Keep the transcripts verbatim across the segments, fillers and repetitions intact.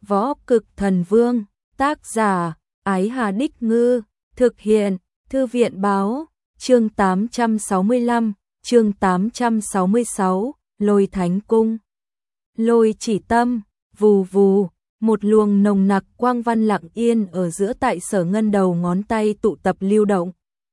Võ Cực Thần Vương, tác giả, Ái Hà Đích Ngư, thực hiện, Thư viện Báo, chương tám trăm sáu mươi lăm, chương tám trăm sáu mươi sáu, Lôi Thánh Cung. Lôi Chỉ Tâm, vù vù, một luồng nồng nặc quang văn lặng yên ở giữa tại Sở Ngân đầu ngón tay tụ tập lưu động.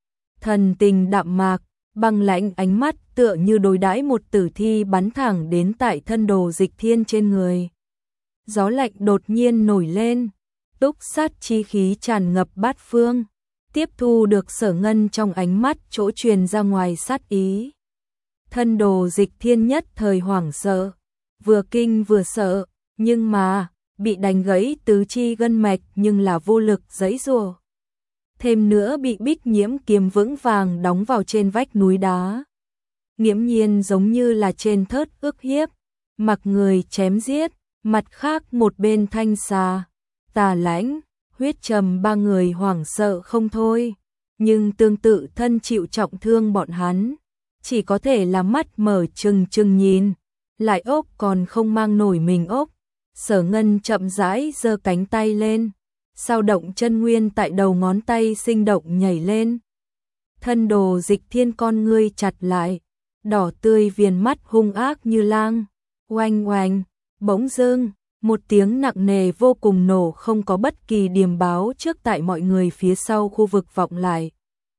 Thần tình đạm mạc, băng lãnh ánh mắt tựa như đối đãi một tử thi bắn thẳng đến tại thân Đồ Dịch Thiên trên người. Gió lạnh đột nhiên nổi lên, túc sát chi khí tràn ngập bát phương, tiếp thu được Sở Ngân trong ánh mắt chỗ truyền ra ngoài sát ý. Thân Đồ Dịch Thiên nhất thời hoảng sợ, vừa kinh vừa sợ, nhưng mà bị đánh gãy tứ chi gân mạch nhưng là vô lực giãy giụa. Thêm nữa bị Bích Nhiễm kiếm vững vàng đóng vào trên vách núi đá. Nghiễm nhiên giống như là trên thớt ức hiếp, mặc người chém giết, mặt khác một bên Thanh Xà, Tà Lãnh, Huyết Trầm ba người hoảng sợ không thôi, nhưng tương tự thân chịu trọng thương bọn hắn, chỉ có thể là mắt mở trừng trừng nhìn, lại ốc còn không mang nổi mình ốc. Sở Ngân chậm rãi giơ cánh tay lên, sao động chân nguyên tại đầu ngón tay sinh động nhảy lên. Thân Đồ Dịch Thiên con ngươi chặt lại, đỏ tươi viền mắt hung ác như lang, oanh oanh, bỗng dưng, một tiếng nặng nề vô cùng nổ không có bất kỳ điềm báo trước tại mọi người phía sau khu vực vọng lại.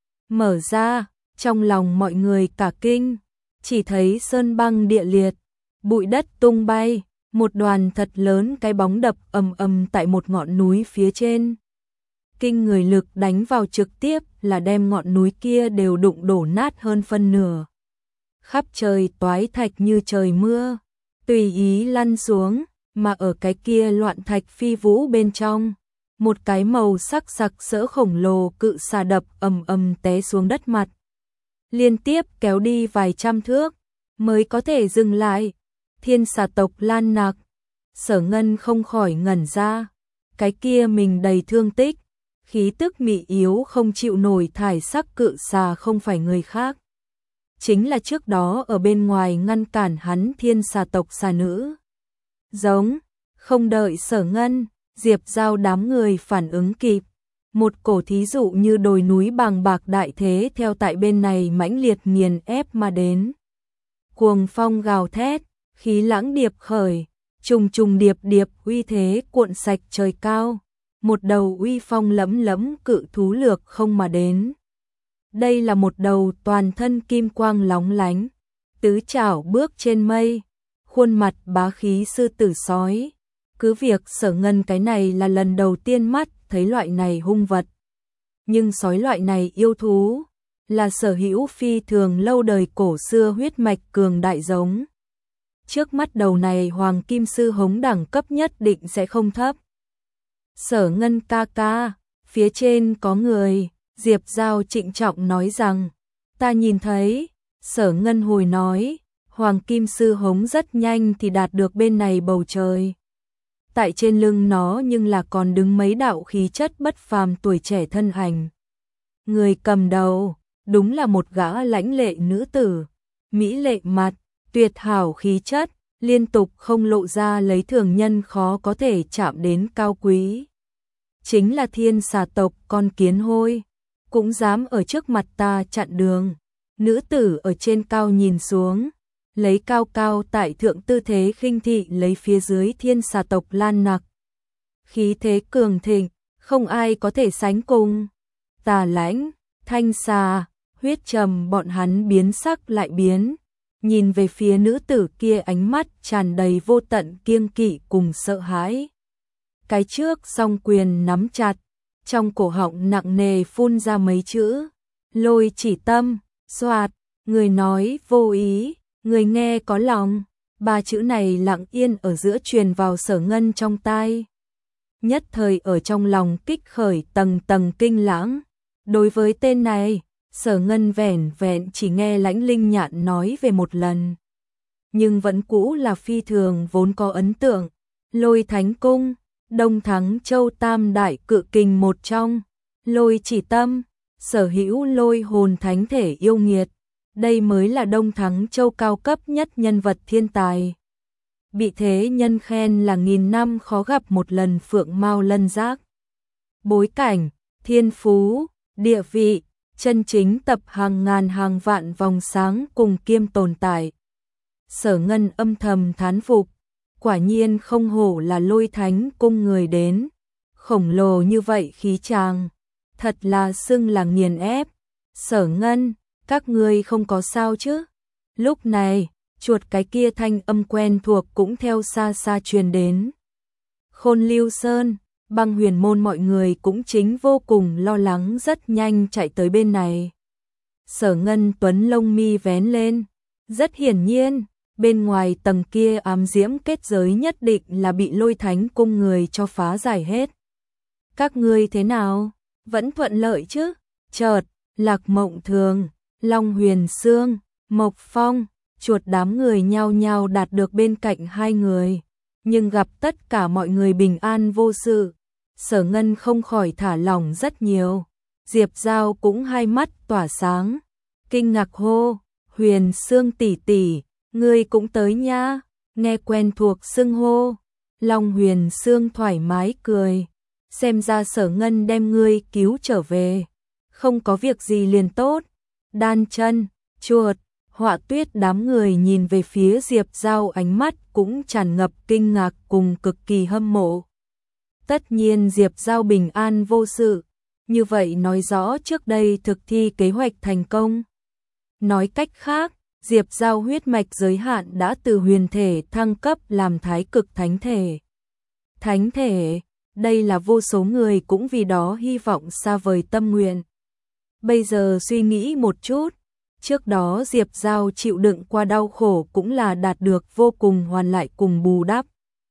Mở ra, trong lòng mọi người cả kinh, chỉ thấy sơn băng địa liệt, bụi đất tung bay. Một đoàn thật lớn cái bóng đập ầm ầm tại một ngọn núi phía trên. Kinh người lực đánh vào trực tiếp là đem ngọn núi kia đều đụng đổ nát hơn phân nửa. Khắp trời toái thạch như trời mưa, tùy ý lăn xuống, mà ở cái kia loạn thạch phi vũ bên trong, một cái màu sắc sặc sỡ khổng lồ cự xà đập ầm ầm té xuống đất mặt. Liên tiếp kéo đi vài trăm thước, mới có thể dừng lại. Thiên xà tộc Lan Nặc, Sở Ngân không khỏi ngẩn ra, cái kia mình đầy thương tích, khí tức mị yếu không chịu nổi thải sắc cự xà không phải người khác. Chính là trước đó ở bên ngoài ngăn cản hắn thiên xà tộc xà nữ. Giống, không đợi Sở Ngân, Diệp Giao đám người phản ứng kịp, một cổ thí dụ như đồi núi bàng bạc đại thế theo tại bên này mãnh liệt nghiền ép mà đến. Cuồng phong gào thét, khí lãng điệp khởi, trùng trùng điệp điệp uy thế cuộn sạch trời cao, một đầu uy phong lẫm lẫm cự thú lược không mà đến. Đây là một đầu toàn thân kim quang lóng lánh, tứ chảo bước trên mây, khuôn mặt bá khí sư tử sói. Cứ việc Sở Ngân cái này là lần đầu tiên mắt thấy loại này hung vật, nhưng sói loại này yêu thú là sở hữu phi thường lâu đời cổ xưa huyết mạch cường đại giống. Trước mắt đầu này Hoàng Kim Sư Hống đẳng cấp nhất định sẽ không thấp. Sở Ngân ca ca, phía trên có người, Diệp Giao trịnh trọng nói rằng, ta nhìn thấy. Sở Ngân hồi nói, Hoàng Kim Sư Hống rất nhanh thì đạt được bên này bầu trời. Tại trên lưng nó nhưng là còn đứng mấy đạo khí chất bất phàm tuổi trẻ thân ảnh. Người cầm đầu, đúng là một gã lãnh lệ nữ tử, mỹ lệ mặt, tuyệt hảo khí chất, liên tục không lộ ra lấy thường nhân khó có thể chạm đến cao quý. Chính là thiên xà tộc con kiến hôi, cũng dám ở trước mặt ta chặn đường. Nữ tử ở trên cao nhìn xuống, lấy cao cao tại thượng tư thế khinh thị lấy phía dưới thiên xà tộc Lan Nặc. Khí thế cường thịnh, không ai có thể sánh cùng. Tà Lãnh, Thanh Xà, Huyết Trầm bọn hắn biến sắc lại biến. Nhìn về phía nữ tử kia ánh mắt tràn đầy vô tận kiêng kỵ cùng sợ hãi. Cái trước song quyền nắm chặt, trong cổ họng nặng nề phun ra mấy chữ, Lôi Chỉ Tâm, xoạt, người nói vô ý, người nghe có lòng. Ba chữ này lặng yên ở giữa truyền vào Sở Ngân trong tai. Nhất thời ở trong lòng kích khởi tầng tầng kinh lãng. Đối với tên này, Sở Ngân vẻn vẹn chỉ nghe Lãnh Linh Nhạn nói về một lần, nhưng vẫn cũ là phi thường vốn có ấn tượng. Lôi Thánh Cung, Đông Thắng Châu tam đại cự kình một trong, Lôi Chỉ Tâm, sở hữu lôi hồn thánh thể yêu nghiệt, đây mới là Đông Thắng Châu cao cấp nhất nhân vật thiên tài. bị thế nhân khen là nghìn năm khó gặp một lần phượng mao lân giác. Bối cảnh, thiên phú, địa vị, chân chính tập hàng ngàn hàng vạn vòng sáng cùng kiêm tồn tại. Sở Ngân âm thầm thán phục, quả nhiên không hổ là Lôi Thánh cung người đến, khổng lồ như vậy khí tràng, thật là xưng là nghiền ép. Sở Ngân, các ngươi không có sao chứ? Lúc này, chuột cái kia thanh âm quen thuộc cũng theo xa xa truyền đến. Khôn Lưu Sơn, Băng Huyền môn mọi người cũng chính vô cùng lo lắng rất nhanh chạy tới bên này. Sở Ngân tuấn lông mi vén lên, rất hiển nhiên, bên ngoài tầng kia ám diễm kết giới nhất định là bị Lôi Thánh cung người cho phá giải hết. Các ngươi thế nào? Vẫn thuận lợi chứ? Chợt, Lạc Mộng Thường, Long Huyền Sương, Mộc Phong, chuột đám người nhao nhao đạt được bên cạnh hai người, nhưng gặp tất cả mọi người bình an vô sự, Sở Ngân không khỏi thả lỏng rất nhiều. Diệp Giao cũng hai mắt tỏa sáng, kinh ngạc hô, Huyền Sương tỷ tỷ, ngươi cũng tới nha. Nghe quen thuộc xưng hô, Long Huyền Sương thoải mái cười, xem ra Sở Ngân đem ngươi cứu trở về, không có việc gì liền tốt. Đan Chân, chuột, Họa Tuyết đám người nhìn về phía Diệp Giao, ánh mắt cũng tràn ngập kinh ngạc cùng cực kỳ hâm mộ. Tất nhiên Diệp Giao bình an vô sự, như vậy nói rõ trước đây thực thi kế hoạch thành công. Nói cách khác, Diệp Giao huyết mạch giới hạn đã từ huyền thể thăng cấp làm thái cực thánh thể. Thánh thể, đây là vô số người cũng vì đó hy vọng xa vời tâm nguyện. Bây giờ suy nghĩ một chút, trước đó Diệp Giao chịu đựng qua đau khổ cũng là đạt được vô cùng hoàn lại cùng bù đắp.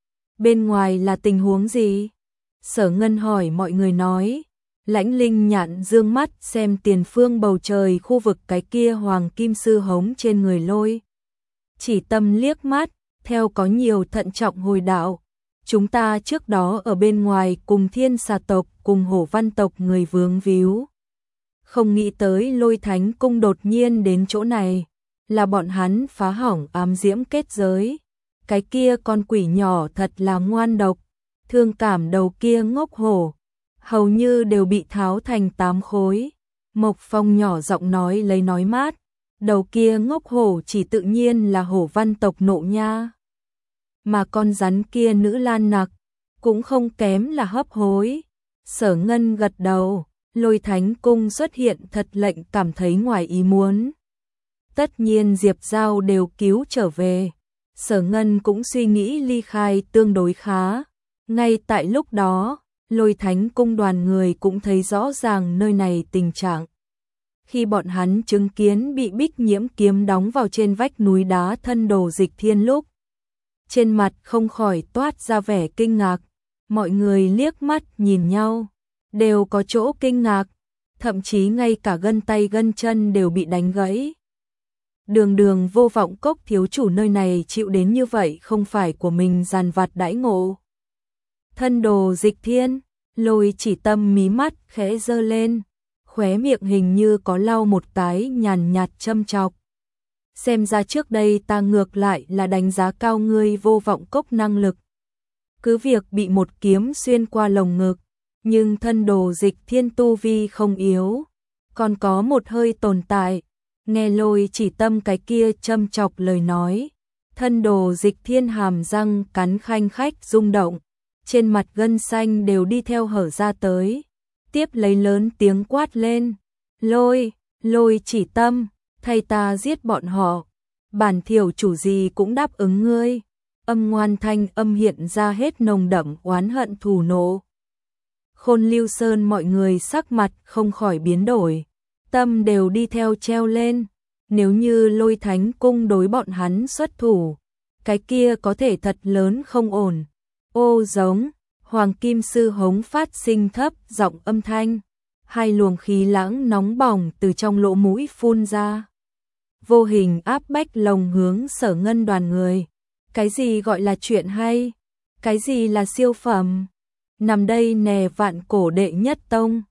Bên ngoài là tình huống gì? Sở Ngân hỏi mọi người nói. Lãnh Linh Nhạn dương mắt xem tiền phương bầu trời khu vực cái kia hoàng kim sư hống trên người Lôi Chỉ Tâm liếc mắt, theo có nhiều thận trọng hồi đạo. Chúng ta trước đó ở bên ngoài cùng Thiên Xà tộc cùng Hổ Văn tộc người vướng víu. Không nghĩ tới Lôi Thánh cung đột nhiên đến chỗ này, là bọn hắn phá hỏng ám diễm kết giới. Cái kia con quỷ nhỏ thật là ngoan độc, thương cảm đầu kia ngốc hổ, hầu như đều bị tháo thành tám khối. Mộc Phong nhỏ giọng nói lấy nói mát, đầu kia ngốc hổ chỉ tự nhiên là Hổ Văn tộc nộ nha. Mà con rắn kia nữ lan nặc, cũng không kém là hấp hối. Sở Ngân gật đầu, Lôi Thánh cung xuất hiện thật lệnh cảm thấy ngoài ý muốn. Tất nhiên Diệp Giao đều cứu trở về, Sở Ngân cũng suy nghĩ ly khai tương đối khá. Ngay tại lúc đó, Lôi Thánh cung đoàn người cũng thấy rõ ràng nơi này tình trạng. Khi bọn hắn chứng kiến bị Bích Nhiễm kiếm đóng vào trên vách núi đá thân đồ Dịch Thiên lúc, trên mặt không khỏi toát ra vẻ kinh ngạc. Mọi người liếc mắt nhìn nhau, đều có chỗ kinh ngạc, thậm chí ngay cả gân tay gân chân đều bị đánh gãy. Đường đường Vô Vọng Cốc thiếu chủ nơi này chịu đến như vậy không phải của mình giàn vặt đãi ngộ. Thân đồ Dịch Thiên, Lôi Chỉ Tâm mí mắt khẽ giơ lên, khóe miệng hình như có lau một cái nhàn nhạt châm chọc. Xem ra trước đây ta ngược lại là đánh giá cao ngươi Vô Vọng Cốc năng lực. Cứ việc bị một kiếm xuyên qua lồng ngực, nhưng thân đồ Dịch Thiên tu vi không yếu, còn có một hơi tồn tại. Nghe Lôi Chỉ Tâm cái kia châm chọc lời nói, thân đồ Dịch Thiên hàm răng cắn khanh khách rung động, trên mặt gân xanh đều đi theo hở ra tới, tiếp lấy lớn tiếng quát lên, Lôi, Lôi Chỉ Tâm, thay ta giết bọn họ, bản thiểu chủ gì cũng đáp ứng ngươi. Âm ngoan thanh âm hiện ra hết nồng đậm oán hận thù nộ. Khôn Lưu Sơn mọi người sắc mặt không khỏi biến đổi, tâm đều đi theo treo lên. Nếu như Lôi Thánh cung đối bọn hắn xuất thủ, cái kia có thể thật lớn không ổn. Ô giống, Hoàng Kim Sư hống phát sinh thấp giọng âm thanh, hai luồng khí lãng nóng bỏng từ trong lỗ mũi phun ra, vô hình áp bách lồng hướng Sở Ngân đoàn người. Cái gì gọi là chuyện hay? Cái gì là siêu phẩm? Nằm đây nè vạn cổ đệ nhất tông,